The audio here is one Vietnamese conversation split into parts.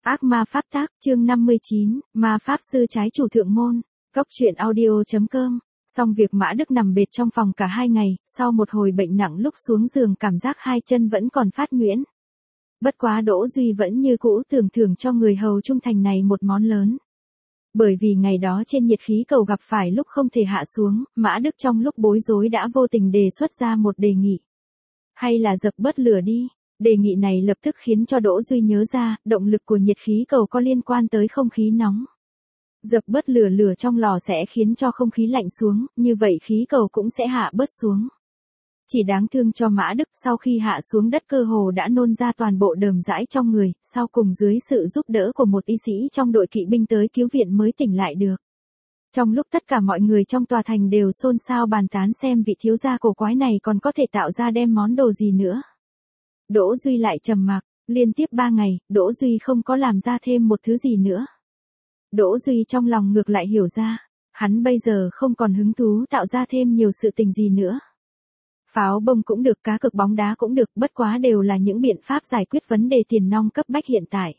Ác ma pháp tác, chương 59, ma pháp sư trái chủ thượng môn. Cốc truyện audio.com. Xong việc Mã Đức nằm bệt trong phòng cả 2 ngày, sau một hồi bệnh nặng lúc xuống giường cảm giác hai chân vẫn còn phát nhuyễn. Bất quá Đỗ Duy vẫn như cũ tưởng thưởng cho người hầu trung thành này một món lớn. Bởi vì ngày đó trên nhiệt khí cầu gặp phải lúc không thể hạ xuống, Mã Đức trong lúc bối rối đã vô tình đề xuất ra một đề nghị. Hay là dập bớt lửa đi. Đề nghị này lập tức khiến cho Đỗ Duy nhớ ra, động lực của nhiệt khí cầu có liên quan tới không khí nóng. Dập bớt lửa trong lò sẽ khiến cho không khí lạnh xuống, như vậy khí cầu cũng sẽ hạ bớt xuống. Chỉ đáng thương cho Mã Đức sau khi hạ xuống đất cơ hồ đã nôn ra toàn bộ đờm dãi trong người, sau cùng dưới sự giúp đỡ của một y sĩ trong đội kỵ binh tới cứu viện mới tỉnh lại được. Trong lúc tất cả mọi người trong tòa thành đều xôn xao bàn tán xem vị thiếu gia cổ quái này còn có thể tạo ra đem món đồ gì nữa. Đỗ Duy lại trầm mặc, liên tiếp 3 ngày, Đỗ Duy không có làm ra thêm một thứ gì nữa. Đỗ Duy trong lòng ngược lại hiểu ra, hắn bây giờ không còn hứng thú tạo ra thêm nhiều sự tình gì nữa. Pháo bông cũng được, cá cược bóng đá cũng được, bất quá đều là những biện pháp giải quyết vấn đề tiền nong cấp bách hiện tại.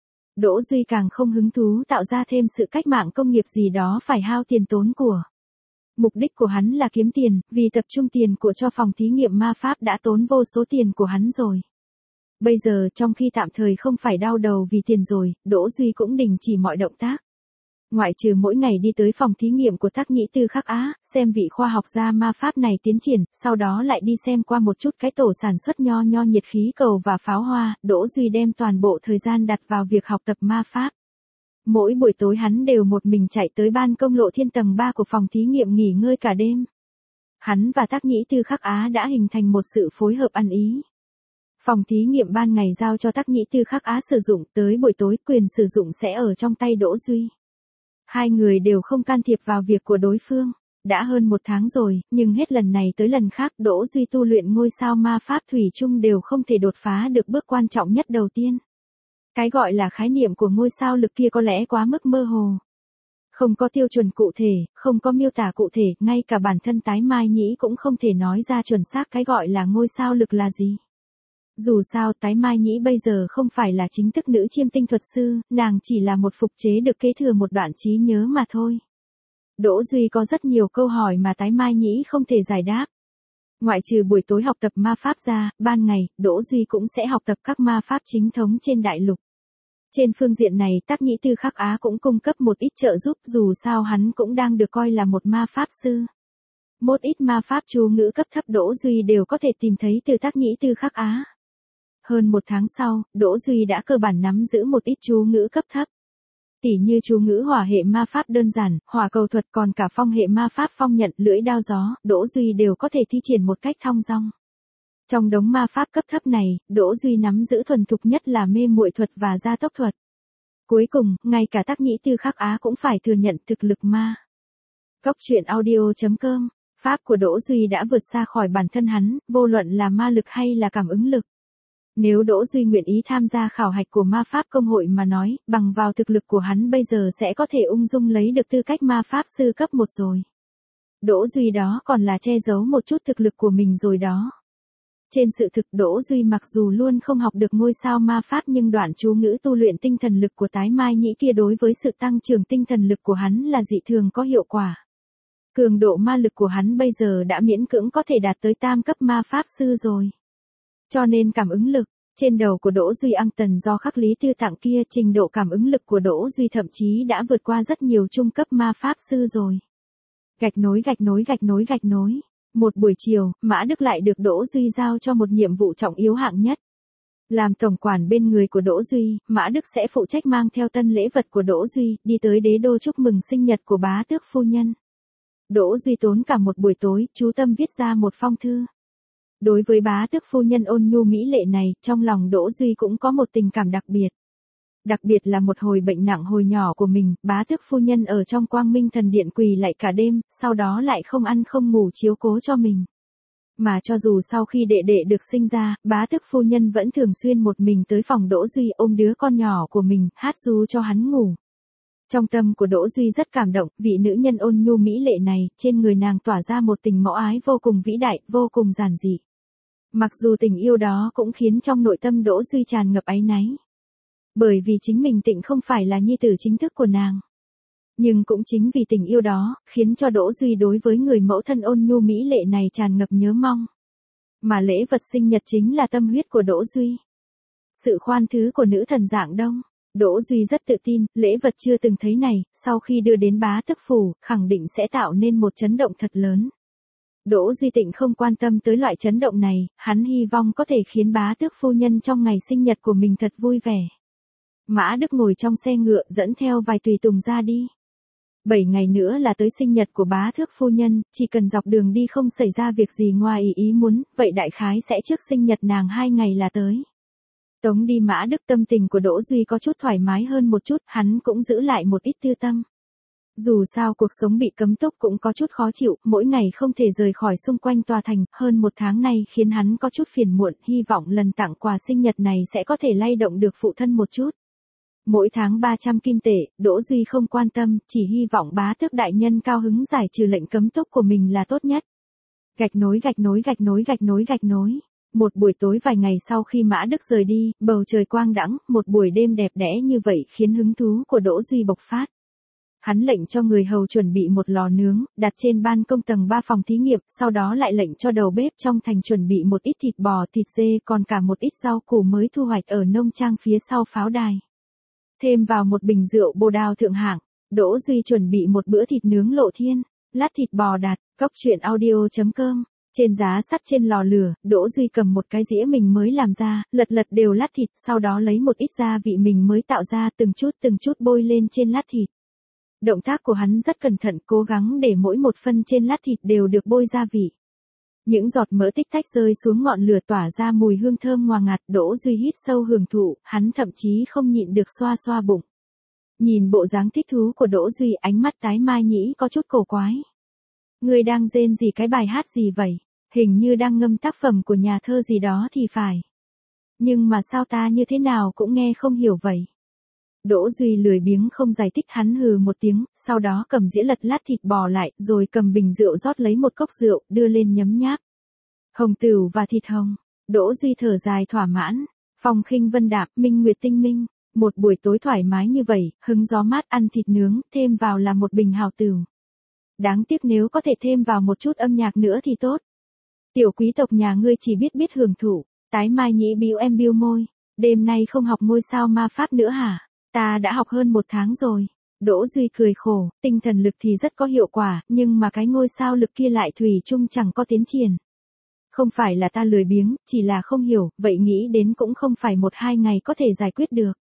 Đỗ Duy càng không hứng thú tạo ra thêm sự cách mạng công nghiệp gì đó phải hao tiền tốn của. Mục đích của hắn là kiếm tiền, vì tập trung tiền của cho phòng thí nghiệm ma pháp đã tốn vô số tiền của hắn rồi. Bây giờ trong khi tạm thời không phải đau đầu vì tiền rồi, Đỗ Duy cũng đình chỉ mọi động tác. Ngoại trừ mỗi ngày đi tới phòng thí nghiệm của Tác Nhĩ Tư Khắc Á, xem vị khoa học gia ma pháp này tiến triển, sau đó lại đi xem qua một chút cái tổ sản xuất nho nhiệt khí cầu và pháo hoa, Đỗ Duy đem toàn bộ thời gian đặt vào việc học tập ma pháp. Mỗi buổi tối hắn đều một mình chạy tới ban công lộ thiên tầng 3 của phòng thí nghiệm nghỉ ngơi cả đêm. Hắn và Tác Nhĩ Tư Khắc Á đã hình thành một sự phối hợp ăn ý. Phòng thí nghiệm ban ngày giao cho Tác Nhĩ Tư Khắc Á sử dụng, tới buổi tối quyền sử dụng sẽ ở trong tay Đỗ Duy. Hai người đều không can thiệp vào việc của đối phương. Đã hơn 1 tháng rồi, nhưng hết lần này tới lần khác Đỗ Duy tu luyện ngôi sao ma pháp thủy chung đều không thể đột phá được bước quan trọng nhất đầu tiên. Cái gọi là khái niệm của ngôi sao lực kia có lẽ quá mức mơ hồ. Không có tiêu chuẩn cụ thể, không có miêu tả cụ thể, ngay cả bản thân Tái Mai Nhĩ cũng không thể nói ra chuẩn xác cái gọi là ngôi sao lực là gì. Dù sao Tái Mai Nhĩ bây giờ không phải là chính thức nữ chiêm tinh thuật sư, nàng chỉ là một phục chế được kế thừa một đoạn trí nhớ mà thôi. Đỗ Duy có rất nhiều câu hỏi mà Tái Mai Nhĩ không thể giải đáp. Ngoại trừ buổi tối học tập ma pháp ra, ban ngày, Đỗ Duy cũng sẽ học tập các ma pháp chính thống trên đại lục. Trên phương diện này Tác Nhĩ Tư Khắc Á cũng cung cấp một ít trợ giúp, dù sao hắn cũng đang được coi là một ma pháp sư. Một ít ma pháp chú ngữ cấp thấp Đỗ Duy đều có thể tìm thấy từ Tác Nhĩ Tư Khắc Á. Hơn 1 tháng sau, Đỗ Duy đã cơ bản nắm giữ một ít chú ngữ cấp thấp. Tỉ như chú ngữ hỏa hệ ma pháp đơn giản, hỏa cầu thuật, còn cả phong hệ ma pháp phong nhận, lưỡi đao gió, Đỗ Duy đều có thể thi triển một cách thong dong. Trong đống ma pháp cấp thấp này, Đỗ Duy nắm giữ thuần thục nhất là mê muội thuật và gia tốc thuật. Cuối cùng, ngay cả Tác Nhĩ Tư Khắc Á cũng phải thừa nhận thực lực ma. Cốc truyện audio.com. Pháp của Đỗ Duy đã vượt xa khỏi bản thân hắn, vô luận là ma lực hay là cảm ứng lực. Nếu Đỗ Duy nguyện ý tham gia khảo hạch của ma pháp công hội mà nói, bằng vào thực lực của hắn bây giờ sẽ có thể ung dung lấy được tư cách ma pháp sư cấp 1 rồi. Đỗ Duy đó còn là che giấu một chút thực lực của mình rồi đó. Trên sự thực Đỗ Duy mặc dù luôn không học được ngôi sao ma pháp nhưng đoạn chú ngữ tu luyện tinh thần lực của Tái Mai Nhĩ kia đối với sự tăng trưởng tinh thần lực của hắn là dị thường có hiệu quả. Cường độ ma lực của hắn bây giờ đã miễn cưỡng có thể đạt tới tam cấp ma pháp sư rồi. Cho nên cảm ứng lực, trên đầu của Đỗ Duy Ăng Tần do Khắc Lý Tư tặng kia, trình độ cảm ứng lực của Đỗ Duy thậm chí đã vượt qua rất nhiều trung cấp ma pháp sư rồi. Gạch nối. Một buổi chiều, Mã Đức lại được Đỗ Duy giao cho một nhiệm vụ trọng yếu hạng nhất. Làm tổng quản bên người của Đỗ Duy, Mã Đức sẽ phụ trách mang theo tân lễ vật của Đỗ Duy, đi tới đế đô chúc mừng sinh nhật của bá tước phu nhân. Đỗ Duy tốn cả một buổi tối, chú tâm viết ra một phong thư. Đối với bá tước phu nhân ôn nhu mỹ lệ này, trong lòng Đỗ Duy cũng có một tình cảm đặc biệt. Đặc biệt là một hồi bệnh nặng hồi nhỏ của mình, bá tước phu nhân ở trong Quang Minh Thần Điện quỳ lạy cả đêm, sau đó lại không ăn không ngủ chiếu cố cho mình. Mà cho dù sau khi đệ đệ được sinh ra, bá tước phu nhân vẫn thường xuyên một mình tới phòng Đỗ Duy ôm đứa con nhỏ của mình, hát ru cho hắn ngủ. Trong tâm của Đỗ Duy rất cảm động, vị nữ nhân ôn nhu mỹ lệ này, trên người nàng tỏa ra một tình mẫu ái vô cùng vĩ đại, vô cùng giản dị. Mặc dù tình yêu đó cũng khiến trong nội tâm Đỗ Duy tràn ngập áy náy. Bởi vì chính mình Tịnh không phải là nhi tử chính thức của nàng. Nhưng cũng chính vì tình yêu đó, khiến cho Đỗ Duy đối với người mẫu thân ôn nhu mỹ lệ này tràn ngập nhớ mong. Mà lễ vật sinh nhật chính là tâm huyết của Đỗ Duy. Sự khoan thứ của nữ thần Dạng Đông. Đỗ Duy rất tự tin, lễ vật chưa từng thấy này, sau khi đưa đến bá tước phủ, khẳng định sẽ tạo nên một chấn động thật lớn. Đỗ Duy Tịnh không quan tâm tới loại chấn động này, hắn hy vọng có thể khiến bá tước phu nhân trong ngày sinh nhật của mình thật vui vẻ. Mã Đức ngồi trong xe ngựa dẫn theo vài tùy tùng ra đi. 7 ngày nữa là tới sinh nhật của bá tước phu nhân, chỉ cần dọc đường đi không xảy ra việc gì ngoài ý muốn, vậy đại khái sẽ trước sinh nhật nàng 2 ngày là tới. Tống đi Mã Đức, tâm tình của Đỗ Duy có chút thoải mái hơn một chút, hắn cũng giữ lại một ít tư tâm. Dù sao cuộc sống bị cấm túc cũng có chút khó chịu, mỗi ngày không thể rời khỏi xung quanh tòa thành, hơn một tháng nay khiến hắn có chút phiền muộn, hy vọng lần tặng quà sinh nhật này sẽ có thể lay động được phụ thân một chút. Mỗi tháng 300 kim tệ, Đỗ Duy không quan tâm, chỉ hy vọng bá tước đại nhân cao hứng giải trừ lệnh cấm túc của mình là tốt nhất. Gạch nối gạch nối gạch nối gạch nối gạch nối. Một buổi tối vài ngày sau khi Mã Đức rời đi, bầu trời quang đãng, một buổi đêm đẹp đẽ như vậy khiến hứng thú của Đỗ Duy bộc phát. Hắn lệnh cho người hầu chuẩn bị một lò nướng, đặt trên ban công tầng 3 phòng thí nghiệm, sau đó lại lệnh cho đầu bếp trong thành chuẩn bị một ít thịt bò, thịt dê, còn cả một ít rau củ mới thu hoạch ở nông trang phía sau pháo đài. Thêm vào một bình rượu Bồ Đào thượng hạng, Đỗ Duy chuẩn bị một bữa thịt nướng lộ thiên, lát thịt bò đặt, cóc truyện audio.com. Trên giá sắt trên lò lửa, Đỗ Duy cầm một cái dĩa mình mới làm ra, lật đều lát thịt, sau đó lấy một ít gia vị mình mới tạo ra từng chút bôi lên trên lát thịt. Động tác của hắn rất cẩn thận, cố gắng để mỗi một phân trên lát thịt đều được bôi gia vị. Những giọt mỡ tích tách rơi xuống ngọn lửa tỏa ra mùi hương thơm ngọt ngạt, Đỗ Duy hít sâu hưởng thụ, hắn thậm chí không nhịn được xoa xoa bụng. Nhìn bộ dáng thích thú của Đỗ Duy, ánh mắt Tái Mai Nhĩ có chút cổ quái. Ngươi đang rên gì, cái bài hát gì vậy? Hình như đang ngâm tác phẩm của nhà thơ gì đó thì phải. Nhưng mà sao ta như thế nào cũng nghe không hiểu vậy? Đỗ Duy lười biếng không giải thích, hắn hừ một tiếng, sau đó cầm dĩa lật lát thịt bò lại, rồi cầm bình rượu rót lấy một cốc rượu, đưa lên nhấm nháp. Hồng tửu và thịt hồng. Đỗ Duy thở dài thỏa mãn. Phong khinh vân đạm, minh nguyệt tinh minh. Một buổi tối thoải mái như vậy, hứng gió mát ăn thịt nướng, thêm vào là một bình hào tửu. Đáng tiếc nếu có thể thêm vào một chút âm nhạc nữa thì tốt. Tiểu quý tộc nhà ngươi chỉ biết hưởng thụ. Tái Mai Nhĩ bĩu môi. Đêm nay không học ngôi sao ma pháp nữa hả? Ta đã học hơn 1 tháng rồi. Đỗ Duy cười khổ, tinh thần lực thì rất có hiệu quả, nhưng mà cái ngôi sao lực kia lại thủy chung chẳng có tiến triển. Không phải là ta lười biếng, chỉ là không hiểu, vậy nghĩ đến cũng không phải 1-2 ngày có thể giải quyết được.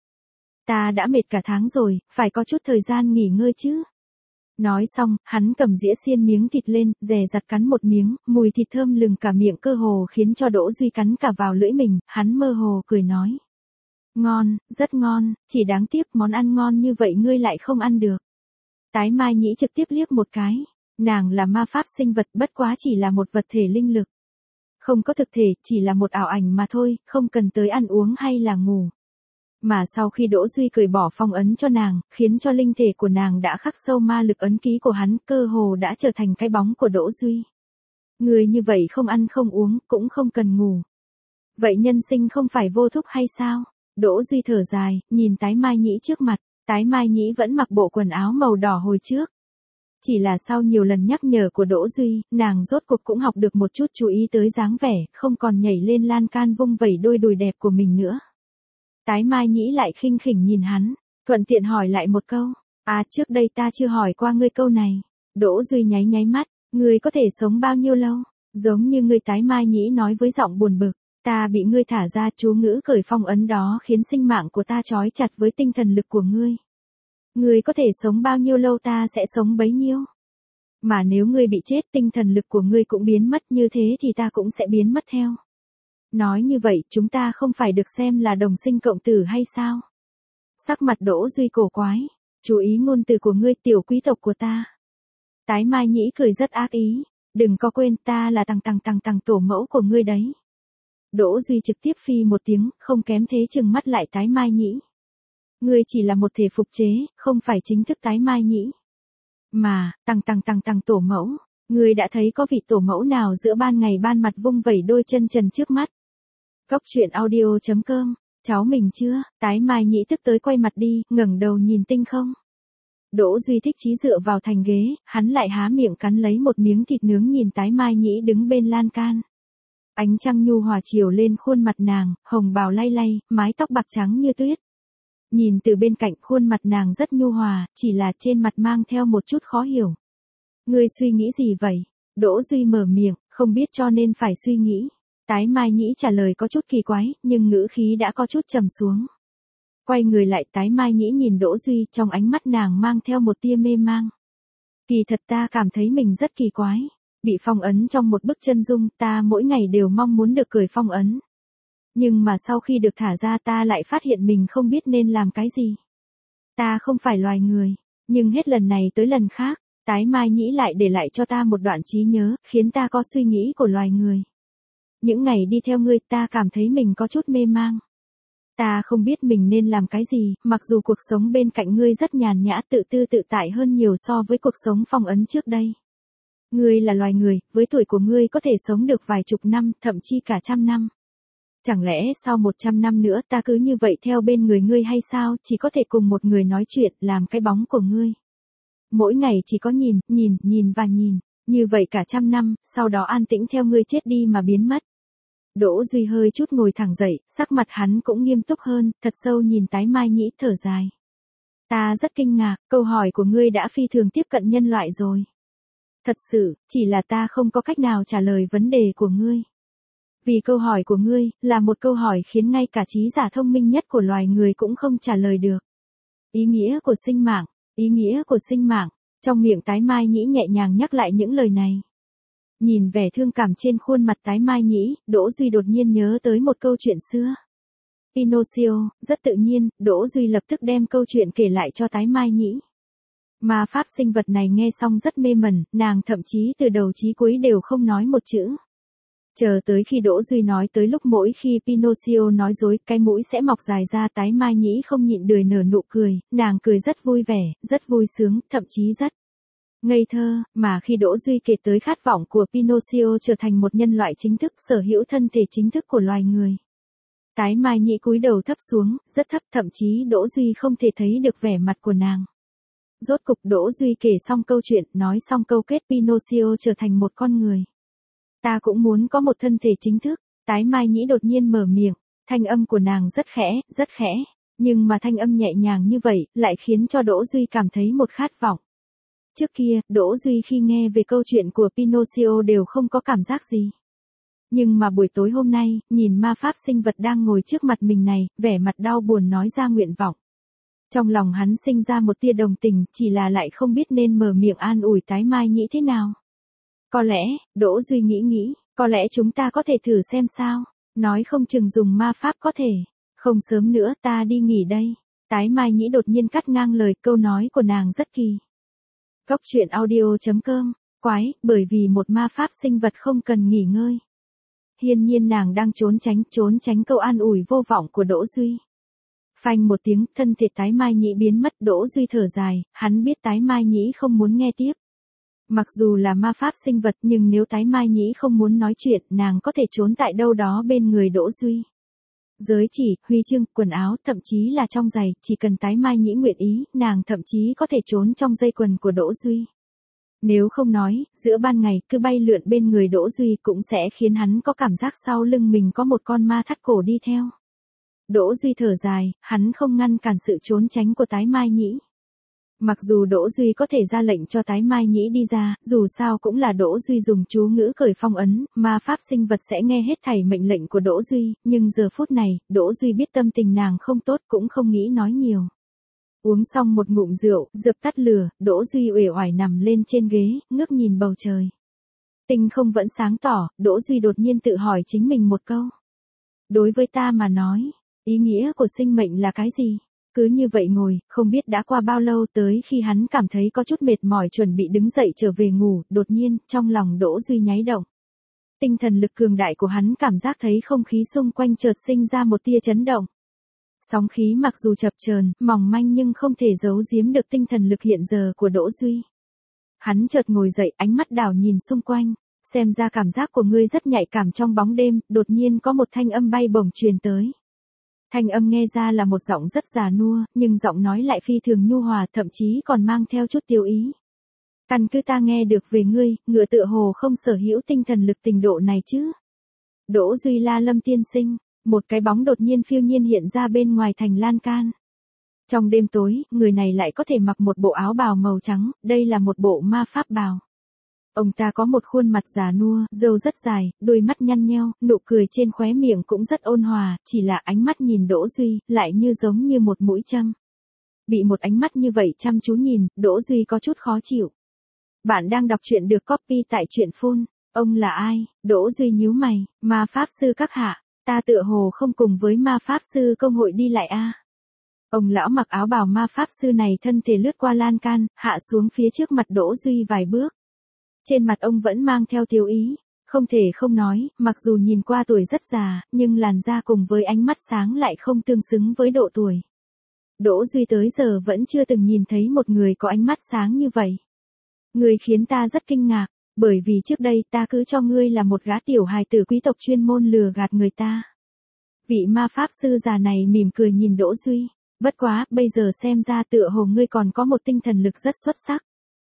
Ta đã mệt cả tháng rồi, phải có chút thời gian nghỉ ngơi chứ. Nói xong, hắn cầm dĩa xiên miếng thịt lên, dè dặt cắn một miếng, mùi thịt thơm lừng cả miệng, cơ hồ khiến cho Đỗ Duy cắn cả vào lưỡi mình, hắn mơ hồ cười nói. Ngon, rất ngon, chỉ đáng tiếc món ăn ngon như vậy ngươi lại không ăn được. Tái Mai Nhĩ trực tiếp liếc một cái, nàng là ma pháp sinh vật, bất quá chỉ là một vật thể linh lực. Không có thực thể, chỉ là một ảo ảnh mà thôi, không cần tới ăn uống hay là ngủ. Mà sau khi Đỗ Duy cởi bỏ phong ấn cho nàng, khiến cho linh thể của nàng đã khắc sâu ma lực ấn ký của hắn, cơ hồ đã trở thành cái bóng của Đỗ Duy. Người như vậy không ăn không uống, cũng không cần ngủ. Vậy nhân sinh không phải vô thúc hay sao? Đỗ Duy thở dài, nhìn Tái Mai Nhĩ trước mặt, Tái Mai Nhĩ vẫn mặc bộ quần áo màu đỏ hồi trước. Chỉ là sau nhiều lần nhắc nhở của Đỗ Duy, nàng rốt cuộc cũng học được một chút chú ý tới dáng vẻ, không còn nhảy lên lan can vung vẩy đôi đùi đẹp của mình nữa. Tái Mai Nhĩ lại khinh khỉnh nhìn hắn, thuận tiện hỏi lại một câu, trước đây ta chưa hỏi qua ngươi câu này. Đỗ Duy nháy mắt, ngươi có thể sống bao nhiêu lâu? Giống như ngươi, Tái Mai Nhĩ nói với giọng buồn bực. Ta bị ngươi thả ra, chú ngữ cởi phong ấn đó khiến sinh mạng của ta trói chặt với tinh thần lực của ngươi. Ngươi có thể sống bao nhiêu lâu ta sẽ sống bấy nhiêu. Mà nếu ngươi bị chết, tinh thần lực của ngươi cũng biến mất, như thế thì ta cũng sẽ biến mất theo. Nói như vậy, chúng ta không phải được xem là đồng sinh cộng tử hay sao? Sắc mặt Đỗ Duy cổ quái. Chú ý ngôn từ của ngươi, tiểu quý tộc của ta. Tái Mai Nhĩ cười rất ác ý. Đừng có quên, ta là tằng tổ mẫu của ngươi đấy. Đỗ Duy trực tiếp phi một tiếng, không kém thế trừng mắt lại Tái Mai Nhĩ. Ngươi chỉ là một thể phục chế, không phải chính thức Tái Mai Nhĩ. Mà, tằng tổ mẫu, ngươi đã thấy có vị tổ mẫu nào giữa ban ngày ban mặt vung vẩy đôi chân trần trước mắt. Cóc truyện audio.com Cháu mình chưa, Tái Mai Nhĩ tức tới quay mặt đi, ngẩng đầu nhìn tinh không. Đỗ Duy thích chí dựa vào thành ghế, hắn lại há miệng cắn lấy một miếng thịt nướng nhìn Tái Mai Nhĩ đứng bên lan can. Ánh trăng nhu hòa chiếu lên khuôn mặt nàng, hồng bào lay lay, mái tóc bạc trắng như tuyết. Nhìn từ bên cạnh khuôn mặt nàng rất nhu hòa, chỉ là trên mặt mang theo một chút khó hiểu. Ngươi suy nghĩ gì vậy? Đỗ Duy mở miệng, không biết cho nên phải suy nghĩ. Tái Mai Nhĩ trả lời có chút kỳ quái, nhưng ngữ khí đã có chút trầm xuống. Quay người lại Tái Mai Nhĩ nhìn Đỗ Duy, trong ánh mắt nàng mang theo một tia mê mang. Kỳ thật ta cảm thấy mình rất kỳ quái. Bị phong ấn trong một bức chân dung, ta mỗi ngày đều mong muốn được cởi phong ấn. Nhưng mà sau khi được thả ra ta lại phát hiện mình không biết nên làm cái gì. Ta không phải loài người, nhưng hết lần này tới lần khác, Tái Mai Nhĩ lại để lại cho ta một đoạn trí nhớ, khiến ta có suy nghĩ của loài người. Những ngày đi theo ngươi ta cảm thấy mình có chút mê mang. Ta không biết mình nên làm cái gì, mặc dù cuộc sống bên cạnh ngươi rất nhàn nhã tự tư tự tại hơn nhiều so với cuộc sống phong ấn trước đây. Ngươi là loài người, với tuổi của ngươi có thể sống được vài chục năm, thậm chí cả trăm năm. Chẳng lẽ sau 100 năm nữa ta cứ như vậy theo bên người ngươi hay sao, chỉ có thể cùng một người nói chuyện, làm cái bóng của ngươi. Mỗi ngày chỉ có nhìn và nhìn, như vậy cả trăm năm, sau đó an tĩnh theo ngươi chết đi mà biến mất. Đỗ Duy hơi chút ngồi thẳng dậy, sắc mặt hắn cũng nghiêm túc hơn, thật sâu nhìn Tái Mai Nhĩ thở dài. Ta rất kinh ngạc, câu hỏi của ngươi đã phi thường tiếp cận nhân loại rồi. Thật sự, chỉ là ta không có cách nào trả lời vấn đề của ngươi. Vì câu hỏi của ngươi, là một câu hỏi khiến ngay cả trí giả thông minh nhất của loài người cũng không trả lời được. Ý nghĩa của sinh mạng, ý nghĩa của sinh mạng, trong miệng Tái Mai Nhĩ nhẹ nhàng nhắc lại những lời này. Nhìn vẻ thương cảm trên khuôn mặt Tái Mai Nhĩ, Đỗ Duy đột nhiên nhớ tới một câu chuyện xưa. Pinocchio, rất tự nhiên, Đỗ Duy lập tức đem câu chuyện kể lại cho Tái Mai Nhĩ. Ma pháp sinh vật này nghe xong rất mê mẩn, nàng thậm chí từ đầu chí cuối đều không nói một chữ. Chờ tới khi Đỗ Duy nói tới lúc mỗi khi Pinocchio nói dối, cái mũi sẽ mọc dài ra, Tái Mai Nhĩ không nhịn được nở nụ cười, nàng cười rất vui vẻ, rất vui sướng, thậm chí rất ngây thơ, mà khi Đỗ Duy kể tới khát vọng của Pinocchio trở thành một nhân loại chính thức, sở hữu thân thể chính thức của loài người. Tái Mai Nhĩ cúi đầu thấp xuống, rất thấp, thậm chí Đỗ Duy không thể thấy được vẻ mặt của nàng. Rốt cục Đỗ Duy kể xong câu chuyện, nói xong câu kết Pinocchio trở thành một con người. Ta cũng muốn có một thân thể chính thức, Tái Mai Nhĩ đột nhiên mở miệng, thanh âm của nàng rất khẽ, nhưng mà thanh âm nhẹ nhàng như vậy, lại khiến cho Đỗ Duy cảm thấy một khát vọng. Trước kia, Đỗ Duy khi nghe về câu chuyện của Pinocchio đều không có cảm giác gì. Nhưng mà buổi tối hôm nay, nhìn ma pháp sinh vật đang ngồi trước mặt mình này, vẻ mặt đau buồn nói ra nguyện vọng. Trong lòng hắn sinh ra một tia đồng tình, chỉ là lại không biết nên mở miệng an ủi Tái Mai Nhĩ thế nào. Có lẽ, Đỗ Duy nghĩ, có lẽ chúng ta có thể thử xem sao, nói không chừng dùng ma pháp có thể. Không sớm nữa ta đi nghỉ đây. Tái Mai Nhĩ đột nhiên cắt ngang lời, câu nói của nàng rất kỳ. Cốc truyện audio.com, quái, bởi vì một ma pháp sinh vật không cần nghỉ ngơi. Hiển nhiên nàng đang trốn tránh câu an ủi vô vọng của Đỗ Duy. Phanh một tiếng, thân thể Tái Mai Nhĩ biến mất, Đỗ Duy thở dài, hắn biết Tái Mai Nhĩ không muốn nghe tiếp. Mặc dù là ma pháp sinh vật nhưng nếu Tái Mai Nhĩ không muốn nói chuyện, nàng có thể trốn tại đâu đó bên người Đỗ Duy. Giới chỉ, huy chương, quần áo, thậm chí là trong giày, chỉ cần Tái Mai Nhĩ nguyện ý, nàng thậm chí có thể trốn trong dây quần của Đỗ Duy. Nếu không nói, giữa ban ngày cứ bay lượn bên người Đỗ Duy cũng sẽ khiến hắn có cảm giác sau lưng mình có một con ma thắt cổ đi theo. Đỗ Duy thở dài, hắn không ngăn cản sự trốn tránh của Tái Mai Nhĩ. Mặc dù Đỗ Duy có thể ra lệnh cho Tái Mai Nhĩ đi ra, dù sao cũng là Đỗ Duy dùng chú ngữ cởi phong ấn, ma pháp sinh vật sẽ nghe hết thảy mệnh lệnh của Đỗ Duy, nhưng giờ phút này, Đỗ Duy biết tâm tình nàng không tốt cũng không nghĩ nói nhiều. Uống xong một ngụm rượu, dập tắt lửa, Đỗ Duy uể oải nằm lên trên ghế, ngước nhìn bầu trời. Tinh không vẫn sáng tỏ, Đỗ Duy đột nhiên tự hỏi chính mình một câu. Đối với ta mà nói, ý nghĩa của sinh mệnh là cái gì? Cứ như vậy ngồi, không biết đã qua bao lâu tới khi hắn cảm thấy có chút mệt mỏi chuẩn bị đứng dậy trở về ngủ, đột nhiên, trong lòng Đỗ Duy nháy động. Tinh thần lực cường đại của hắn cảm giác thấy không khí xung quanh chợt sinh ra một tia chấn động. Sóng khí mặc dù chập chờn, mỏng manh nhưng không thể giấu giếm được tinh thần lực hiện giờ của Đỗ Duy. Hắn chợt ngồi dậy, ánh mắt đảo nhìn xung quanh, xem ra cảm giác của ngươi rất nhạy cảm trong bóng đêm, đột nhiên có một thanh âm bay bổng truyền tới. Thanh âm nghe ra là một giọng rất già nua, nhưng giọng nói lại phi thường nhu hòa, thậm chí còn mang theo chút tiêu ý. Căn cứ ta nghe được về ngươi, ngựa tựa hồ không sở hữu tinh thần lực trình độ này chứ. Đỗ Duy la Lâm tiên sinh, một cái bóng đột nhiên phiêu nhiên hiện ra bên ngoài thành lan can. Trong đêm tối, người này lại có thể mặc một bộ áo bào màu trắng, đây là một bộ ma pháp bào. Ông ta có một khuôn mặt già nua, râu rất dài, đôi mắt nhăn nheo, nụ cười trên khóe miệng cũng rất ôn hòa, chỉ là ánh mắt nhìn Đỗ Duy, lại như giống như một mũi châm. Bị một ánh mắt như vậy chăm chú nhìn, Đỗ Duy có chút khó chịu. Bạn đang đọc truyện được copy tại truyện phone. Ông là ai? Đỗ Duy nhíu mày, ma pháp sư các hạ, ta tựa hồ không cùng với ma pháp sư công hội đi lại a. Ông lão mặc áo bào ma pháp sư này thân thể lướt qua lan can, hạ xuống phía trước mặt Đỗ Duy vài bước. Trên mặt ông vẫn mang theo tiêu ý, không thể không nói, mặc dù nhìn qua tuổi rất già, nhưng làn da cùng với ánh mắt sáng lại không tương xứng với độ tuổi. Đỗ Duy tới giờ vẫn chưa từng nhìn thấy một người có ánh mắt sáng như vậy. Người khiến ta rất kinh ngạc, bởi vì trước đây ta cứ cho ngươi là một gã tiểu hài tử quý tộc chuyên môn lừa gạt người ta. Vị ma pháp sư già này mỉm cười nhìn Đỗ Duy, bất quá, bây giờ xem ra tựa hồ ngươi còn có một tinh thần lực rất xuất sắc.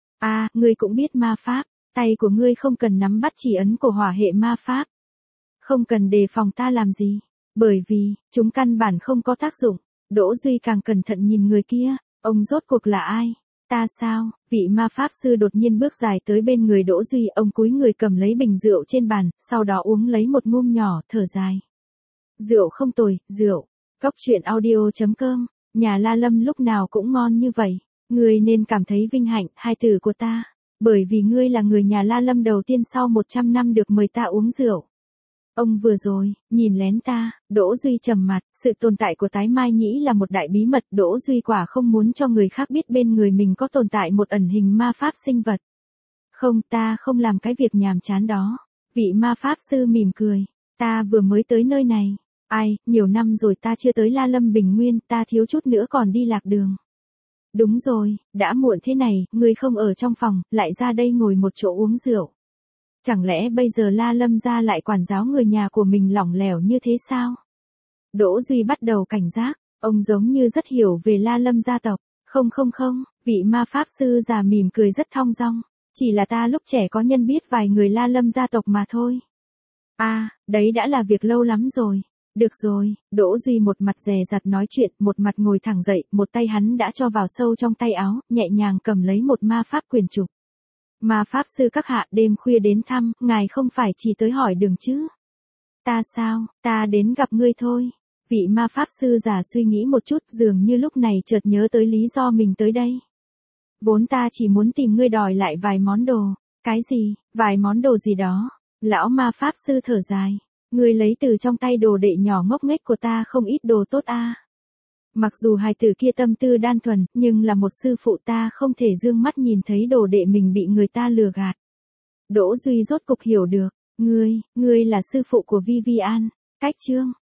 À, ngươi cũng biết ma pháp, tay của ngươi không cần nắm bắt chỉ ấn của hỏa hệ ma pháp. Không cần đề phòng ta làm gì, bởi vì, chúng căn bản không có tác dụng. Đỗ Duy càng cẩn thận nhìn người kia, ông rốt cuộc là ai? Ta sao? Vị ma pháp sư đột nhiên bước dài tới bên người Đỗ Duy, ông cúi người cầm lấy bình rượu trên bàn, sau đó uống lấy một ngụm nhỏ, thở dài. Rượu không tồi, rượu. Cốc truyện audio.com, nhà La Lâm lúc nào cũng ngon như vậy. Ngươi nên cảm thấy vinh hạnh, hai tử của ta. Bởi vì ngươi là người nhà La Lâm đầu tiên sau 100 năm được mời ta uống rượu. Ông vừa rồi, nhìn lén ta, Đỗ Duy trầm mặt, sự tồn tại của tái mai nhĩ là một đại bí mật, Đỗ Duy quả không muốn cho người khác biết bên người mình có tồn tại một ẩn hình ma pháp sinh vật. Không, ta không làm cái việc nhàm chán đó. Vị ma pháp sư mỉm cười, ta vừa mới tới nơi này. Ai, nhiều năm rồi ta chưa tới La Lâm Bình Nguyên, ta thiếu chút nữa còn đi lạc đường. Đúng rồi, đã muộn thế này, ngươi không ở trong phòng, lại ra đây ngồi một chỗ uống rượu. Chẳng lẽ bây giờ La Lâm gia lại quản giáo người nhà của mình lỏng lẻo như thế sao? Đỗ Duy bắt đầu cảnh giác, ông giống như rất hiểu về La Lâm gia tộc. Không, vị ma pháp sư già mỉm cười rất thong dong. Chỉ là ta lúc trẻ có nhân biết vài người La Lâm gia tộc mà thôi. À, đấy đã là việc lâu lắm rồi. Được rồi, Đỗ Duy một mặt dè dặt nói chuyện, một mặt ngồi thẳng dậy, một tay hắn đã cho vào sâu trong tay áo, nhẹ nhàng cầm lấy một ma pháp quyển trục. Ma pháp sư các hạ, đêm khuya đến thăm, ngài không phải chỉ tới hỏi đường chứ? Ta sao, ta đến gặp ngươi thôi. Vị ma pháp sư già suy nghĩ một chút, dường như lúc này chợt nhớ tới lý do mình tới đây. Vốn ta chỉ muốn tìm ngươi đòi lại vài món đồ. Cái gì, vài món đồ gì đó? Lão ma pháp sư thở dài. Ngươi lấy từ trong tay đồ đệ nhỏ ngốc nghếch của ta không ít đồ tốt a. Mặc dù hài tử kia tâm tư đan thuần, nhưng là một sư phụ ta không thể dương mắt nhìn thấy đồ đệ mình bị người ta lừa gạt. Đỗ Duy rốt cục hiểu được, ngươi là sư phụ của Vivian. Cách chương